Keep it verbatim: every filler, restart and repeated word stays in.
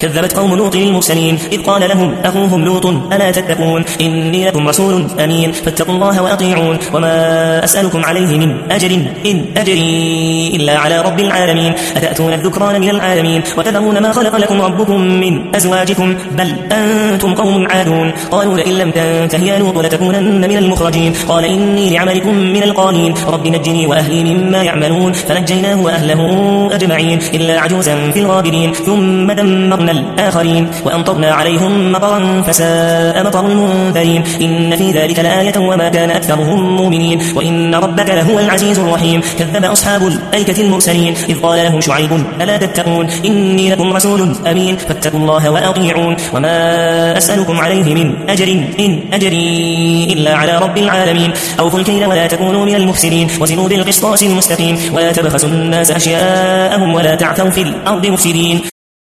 كذبت قوم لوط المرسلين إذ قال لهم أخوهم لوط ألا تتقون إني لكم رسول أمين فاتقوا الله وأطيعون وما أسألكم عليه من أجر إن أجري إلا على رب العالمين أتأتون الذكران من العالمين وتذرون ما خلق لكم ربكم من أزواجكم بل أنتم قوم عادون قالوا لئن لم تنته يا لوط لتكونن من المخرجين قال إني لعملكم من القالين رب نجني وأهلي مما يعملون فنجيناه وأهله أجمعين إلا عجوزا في الغابرين ثم دمرنا الآخرين وأمطرنا عليهم مطرا فساء مطر المنذرين إن في ذلك لآية وما كان أكثرهم مؤمنين وإن ربك لهو العزيز الرحيم كذب أصحاب الأيكة المرسلين إذ قال لهم شعيب ألا تتقون إني لكم رسول أمين فاتقوا الله وأطيعون وما أسألكم عليه من أجر إن أجري إلا على رب العالمين أوفوا الكيل ولا تكونوا من المفسدين وزنوا بالقسطاس المستقيم ولا تبخسوا الناس أشياءهم ولا تعثوا في الأرض مفسدين